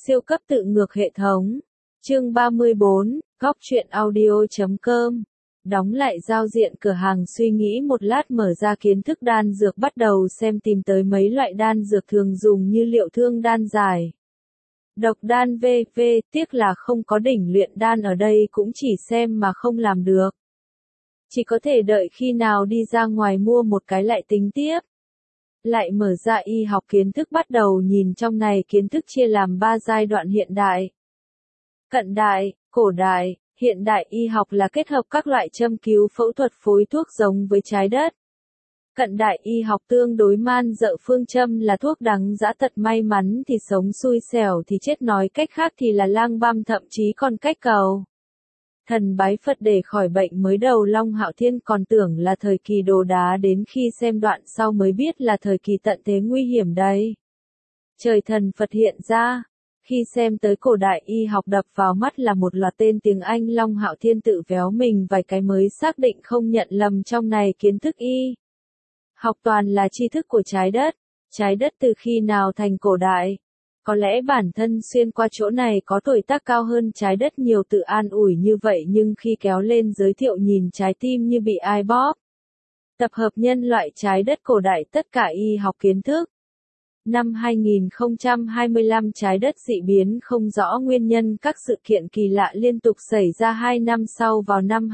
Siêu cấp tự ngược hệ thống. Chương 34, Góc truyện audio.com. Đóng lại giao diện cửa hàng, suy nghĩ một lát, mở ra kiến thức đan dược, bắt đầu xem, tìm tới mấy loại đan dược thường dùng như liệu thương đan, giải độc đan v.v. Tiếc là không có đỉnh luyện đan ở đây, cũng chỉ xem mà không làm được. Chỉ có thể đợi khi nào đi ra ngoài mua một cái lại tính tiếp. Lại mở ra y học kiến thức, bắt đầu nhìn. Trong này kiến thức chia làm 3 giai đoạn: hiện đại, cận đại, cổ đại. Hiện đại y học là kết hợp các loại châm cứu, phẫu thuật, phối thuốc giống với trái đất. Cận đại y học tương đối man dợ, phương châm là thuốc đắng, dã tật, may mắn thì sống, xui xẻo thì chết, nói cách khác thì là lang băm, thậm chí còn cách cầu thần bái Phật để khỏi bệnh. Mới đầu Long Hạo Thiên còn tưởng là thời kỳ đồ đá, đến khi xem đoạn sau mới biết là thời kỳ tận thế nguy hiểm đây. Trời thần Phật hiện ra. Khi xem tới cổ đại y học, đập vào mắt là một loạt tên tiếng Anh. Long Hạo Thiên tự véo mình vài cái mới xác định không nhận lầm, trong này kiến thức y học toàn là tri thức của trái đất. Trái đất từ khi nào thành cổ đại? Có lẽ bản thân xuyên qua chỗ này có tuổi tác cao hơn trái đất nhiều, tự an ủi như vậy, nhưng khi kéo lên giới thiệu, nhìn trái tim như bị ai bóp. Tập hợp nhân loại trái đất cổ đại, tất cả y học kiến thức. Năm 2025, trái đất dị biến không rõ nguyên nhân, các sự kiện kỳ lạ liên tục xảy ra. 2 năm sau, vào năm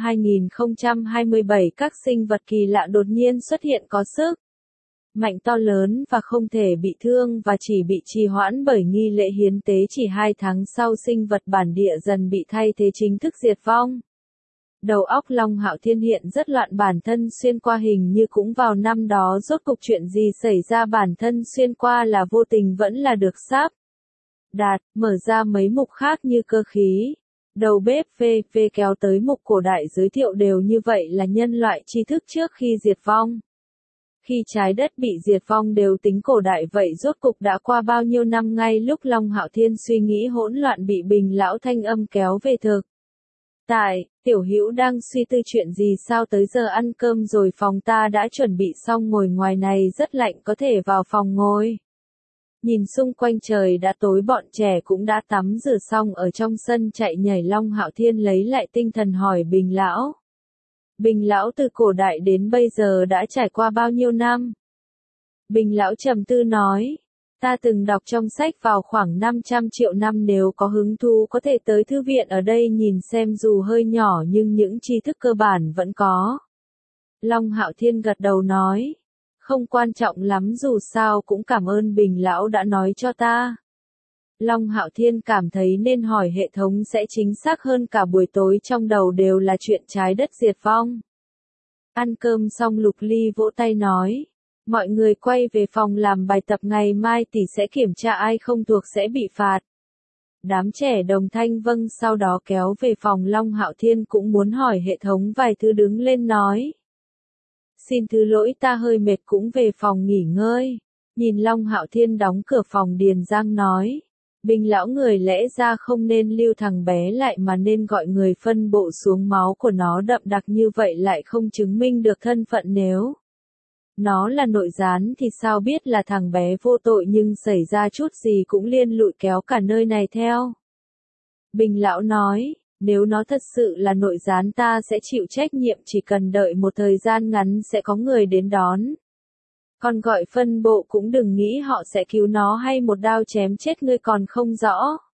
2027, các sinh vật kỳ lạ đột nhiên xuất hiện, có sức mạnh to lớn và không thể bị thương, và chỉ bị trì hoãn bởi nghi lễ hiến tế. Chỉ 2 tháng sau, sinh vật bản địa dần bị thay thế, chính thức diệt vong. Đầu óc Long Hạo Thiên hiện rất loạn, bản thân xuyên qua hình như cũng vào năm đó. Rốt cục chuyện gì xảy ra? Bản thân xuyên qua là vô tình vẫn là được sắp đạt. Mở ra mấy mục khác như cơ khí, đầu bếp v.v. kéo tới mục cổ đại, giới thiệu đều như vậy là nhân loại tri thức trước khi diệt vong. Khi trái đất bị diệt vong đều tính cổ đại, vậy rốt cục đã qua bao nhiêu năm? Ngay lúc Long Hạo Thiên suy nghĩ hỗn loạn, bị Bình lão thanh âm kéo về thực tại. Tiểu Hữu đang suy tư chuyện gì sao? Tới giờ ăn cơm rồi, phòng ta đã chuẩn bị xong, ngồi ngoài này rất lạnh, có thể vào phòng ngồi. Nhìn xung quanh trời đã tối, bọn trẻ cũng đã tắm rửa xong, ở trong sân chạy nhảy. Long Hạo Thiên lấy lại tinh thần hỏi Bình lão. Bình lão từ cổ đại đến bây giờ đã trải qua bao nhiêu năm? Bình lão trầm tư nói. Ta từng đọc trong sách vào khoảng 500 triệu năm, nếu có hứng thú có thể tới thư viện ở đây nhìn xem, dù hơi nhỏ nhưng những tri thức cơ bản vẫn có. Long Hạo Thiên gật đầu nói. Không quan trọng lắm, dù sao cũng cảm ơn Bình lão đã nói cho ta. Long Hạo Thiên cảm thấy nên hỏi hệ thống sẽ chính xác hơn, cả buổi tối trong đầu đều là chuyện trái đất diệt vong. Ăn cơm xong, Lục Ly vỗ tay nói. Mọi người quay về phòng làm bài tập, ngày mai tỷ sẽ kiểm tra, ai không thuộc sẽ bị phạt. Đám trẻ đồng thanh vâng, sau đó kéo về phòng. Long Hạo Thiên cũng muốn hỏi hệ thống vài thứ, đứng lên nói. Xin thứ lỗi, ta hơi mệt, cũng về phòng nghỉ ngơi. Nhìn Long Hạo Thiên đóng cửa phòng, Điền Giang nói. Bình lão người lẽ ra không nên lưu thằng bé lại, mà nên gọi người phân bộ xuống, máu của nó đậm đặc như vậy lại không chứng minh được thân phận, nếu nó là nội gián thì sao biết là thằng bé vô tội, nhưng xảy ra chút gì cũng liên lụy kéo cả nơi này theo. Bình lão nói, nếu nó thật sự là nội gián ta sẽ chịu trách nhiệm, chỉ cần đợi một thời gian ngắn sẽ có người đến đón. Còn gọi phân bộ cũng đừng nghĩ họ sẽ cứu nó hay một đao chém chết ngươi còn không rõ.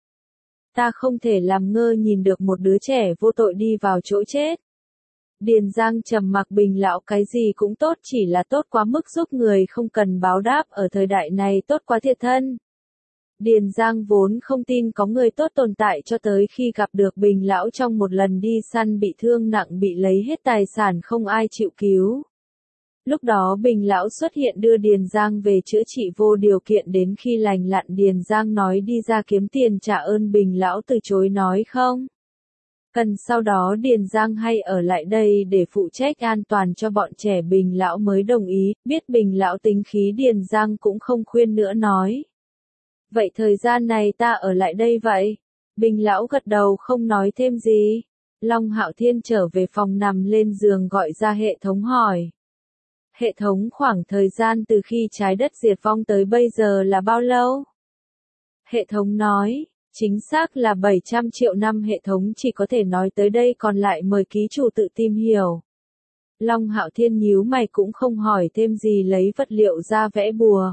Ta không thể làm ngơ nhìn được một đứa trẻ vô tội đi vào chỗ chết. Điền Giang trầm mặc. Bình lão cái gì cũng tốt, chỉ là tốt quá mức, giúp người không cần báo đáp, ở thời đại này tốt quá thiệt thân. Điền Giang vốn không tin có người tốt tồn tại, cho tới khi gặp được Bình lão trong một lần đi săn bị thương nặng, bị lấy hết tài sản, không ai chịu cứu. Lúc đó Bình lão xuất hiện đưa Điền Giang về chữa trị vô điều kiện, đến khi lành lặn Điền Giang nói đi ra kiếm tiền trả ơn, Bình lão từ chối nói không cần. Sau đó Điền Giang hay ở lại đây để phụ trách an toàn cho bọn trẻ, Bình lão mới đồng ý. Biết Bình lão tính khí, Điền Giang cũng không khuyên nữa, nói. Vậy thời gian này ta ở lại đây vậy? Bình lão gật đầu không nói thêm gì. Long Hạo Thiên trở về phòng, nằm lên giường gọi ra hệ thống hỏi. Hệ thống, khoảng thời gian từ khi trái đất diệt vong tới bây giờ là bao lâu? Hệ thống nói, Chính xác là 700 triệu năm hệ thống chỉ có thể nói tới đây, còn lại mời ký chủ tự tìm hiểu. Long Hạo Thiên nhíu mày cũng không hỏi thêm gì, lấy vật liệu ra vẽ bùa.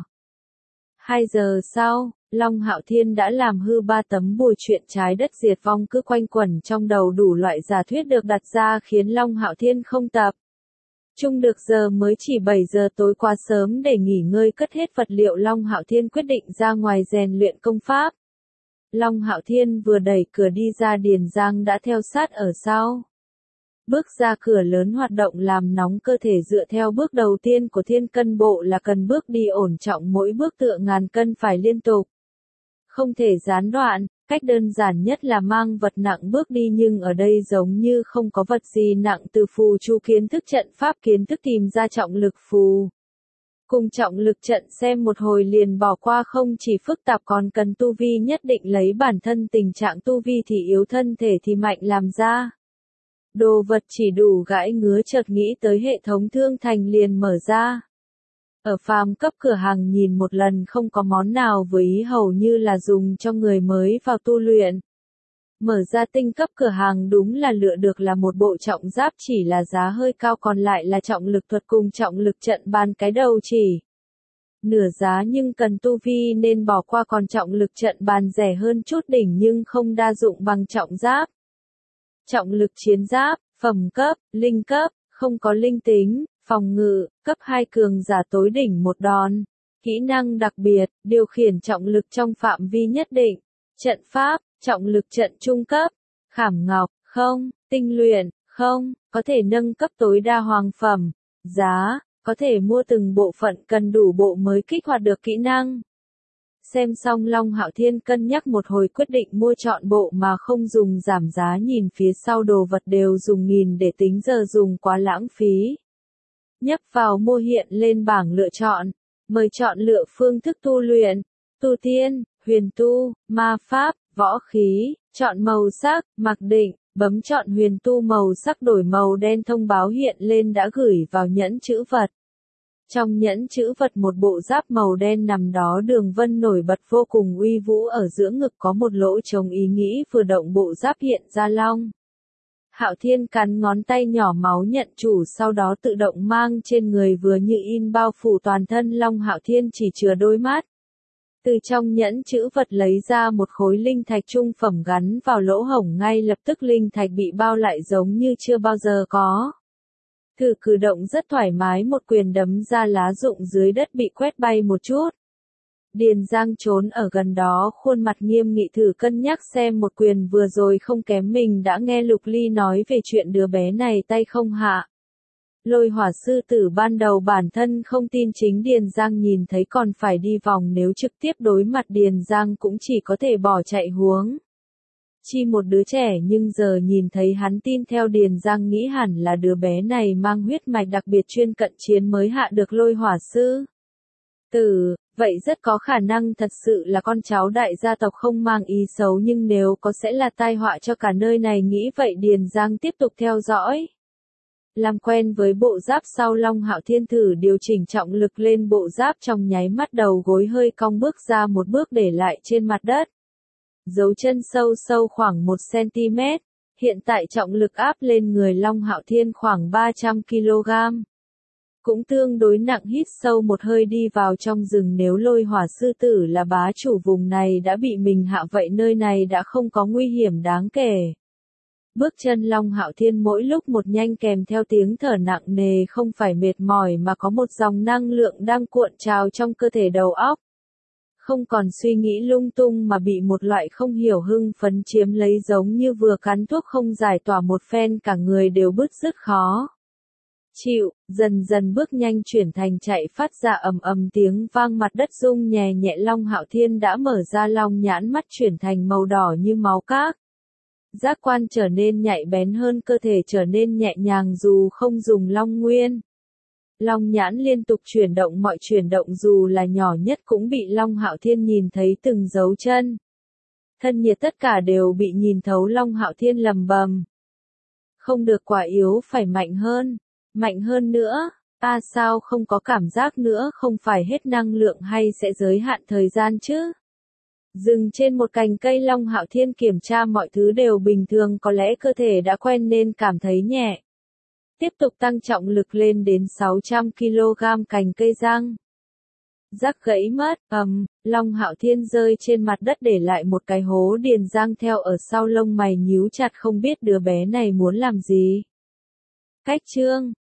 2 giờ sau, Long Hạo Thiên đã làm hư 3 tấm bùa, chuyện trái đất diệt vong cứ quanh quẩn trong đầu, đủ loại giả thuyết được đặt ra khiến Long Hạo Thiên không tập trung được. Giờ mới chỉ 7 giờ tối, quá sớm để nghỉ ngơi. Cất hết vật liệu, Long Hạo Thiên quyết định ra ngoài rèn luyện công pháp. Long Hạo Thiên vừa đẩy cửa đi ra, Điền Giang đã theo sát ở sau. Bước ra cửa lớn, hoạt động làm nóng cơ thể. Dựa theo bước đầu tiên của Thiên Cân Bộ là cần bước đi ổn trọng, mỗi bước tựa ngàn cân, phải liên tục, không thể gián đoạn. Cách đơn giản nhất là mang vật nặng bước đi, nhưng ở đây giống như không có vật gì nặng. Từ phù chu kiến thức, trận pháp kiến thức, tìm ra trọng lực phù cùng trọng lực trận, xem một hồi liền bỏ qua. Không chỉ phức tạp còn cần tu vi nhất định, lấy bản thân tình trạng tu vi thì yếu, thân thể thì mạnh làm ra đồ vật chỉ đủ gãi ngứa. Chợt nghĩ tới hệ thống thương thành liền mở ra. Ở phàm cấp cửa hàng nhìn một lần không có món nào vừa ý, hầu như là dùng cho người mới vào tu luyện. Mở ra tinh cấp cửa hàng đúng là lựa được là một bộ trọng giáp, chỉ là giá hơi cao, còn lại là trọng lực thuật cùng trọng lực trận bàn, cái đầu chỉ nửa giá nhưng cần tu vi nên bỏ qua. Còn trọng lực trận bàn rẻ hơn chút đỉnh nhưng không đa dụng bằng trọng giáp. Trọng lực chiến giáp, phẩm cấp, linh cấp, không có linh tính, phòng ngự, cấp 2 cường giả tối đỉnh một đòn. Kỹ năng đặc biệt, điều khiển trọng lực trong phạm vi nhất định. Trận pháp, trọng lực trận trung cấp. Khảm ngọc, không. Tinh luyện, không. Có thể nâng cấp tối đa hoàng phẩm. Giá, có thể mua từng bộ phận, cần đủ bộ mới kích hoạt được kỹ năng. Xem xong Long Hạo Thiên cân nhắc một hồi, quyết định mua trọn bộ mà không dùng giảm giá. Nhìn phía sau đồ vật đều dùng nghìn để tính, giờ dùng quá lãng phí. Nhấp vào mua, hiện lên bảng lựa chọn. Mời chọn lựa phương thức tu luyện. Tu tiên, huyền tu, ma pháp, võ khí. Chọn màu sắc, mặc định. Bấm chọn huyền tu màu sắc, đổi màu đen. Thông báo hiện lên đã gửi vào nhẫn chữ vật. Trong nhẫn chữ vật một bộ giáp màu đen nằm đó, đường vân nổi bật vô cùng uy vũ. Ở giữa ngực có một lỗ trống, ý nghĩ vừa động bộ giáp hiện ra Long Hạo Thiên cắn ngón tay nhỏ, máu nhận chủ, sau đó tự động mang trên người, vừa như in bao phủ toàn thân. Long Hạo Thiên chỉ chừa đôi mắt. Từ trong nhẫn chữ vật lấy ra một khối linh thạch trung phẩm gắn vào lỗ hổng, ngay lập tức linh thạch bị bao lại giống như chưa bao giờ có. Thử cử động rất thoải mái, một quyền đấm ra, lá rụng dưới đất bị quét bay một chút. Điền Giang trốn ở gần đó, khuôn mặt nghiêm nghị, thử cân nhắc xem một quyền vừa rồi không kém mình đã nghe Lục Ly nói về chuyện đứa bé này tay không hạ Lôi Hỏa sư tử. Ban đầu bản thân không tin, chính Điền Giang nhìn thấy còn phải đi vòng, nếu trực tiếp đối mặt Điền Giang cũng chỉ có thể bỏ chạy, huống chi một đứa trẻ. Nhưng giờ nhìn thấy hắn tin theo Điền Giang, nghĩ hẳn là đứa bé này mang huyết mạch đặc biệt chuyên cận chiến mới hạ được Lôi Hỏa sư tử. Vậy rất có khả năng thật sự là con cháu đại gia tộc, không mang ý xấu, nhưng nếu có sẽ là tai họa cho cả nơi này. Nghĩ vậy Điền Giang tiếp tục theo dõi. Làm quen với bộ giáp sau, Long Hạo Thiên thử điều chỉnh trọng lực lên bộ giáp, trong nháy mắt đầu gối hơi cong, bước ra một bước để lại trên mặt đất. Dấu chân sâu sâu khoảng 1 cm. Hiện tại trọng lực áp lên người Long Hạo Thiên khoảng 300 kg. Cũng tương đối nặng. Hít sâu một hơi, đi vào trong rừng. Nếu Lôi Hỏa sư tử là bá chủ vùng này đã bị mình hạ, vậy nơi này đã không có nguy hiểm đáng kể. Bước chân Long Hạo Thiên mỗi lúc một nhanh, kèm theo tiếng thở nặng nề, không phải mệt mỏi mà có một dòng năng lượng đang cuộn trào trong cơ thể. Đầu óc không còn suy nghĩ lung tung mà bị một loại không hiểu hưng phấn chiếm lấy, giống như vừa cắn thuốc không giải tỏa một phen, cả người đều bứt rứt khó chịu. Dần dần bước nhanh chuyển thành chạy, phát ra ầm ầm tiếng vang, mặt đất rung nhẹ nhẹ. Long Hạo Thiên đã mở ra long nhãn, mắt chuyển thành màu đỏ như máu cát. Giác quan trở nên nhạy bén hơn, cơ thể trở nên nhẹ nhàng dù không dùng long nguyên. Long nhãn liên tục chuyển động, mọi chuyển động dù là nhỏ nhất cũng bị Long Hạo Thiên nhìn thấy, từng dấu chân, thân nhiệt tất cả đều bị nhìn thấu. Long Hạo Thiên lầm bầm. Không được, quá yếu, phải mạnh hơn nữa. Sao không có cảm giác nữa, không phải hết năng lượng hay sẽ giới hạn thời gian chứ? Dừng trên một cành cây, Long Hạo Thiên kiểm tra mọi thứ đều bình thường, có lẽ cơ thể đã quen nên cảm thấy nhẹ. Tiếp tục tăng trọng lực lên đến 600 kg, cành cây răng rắc gãy mất, Long Hạo Thiên rơi trên mặt đất để lại một cái hố Điền Giang theo ở sau, lông mày nhíu chặt không biết đứa bé này muốn làm gì. Cách chương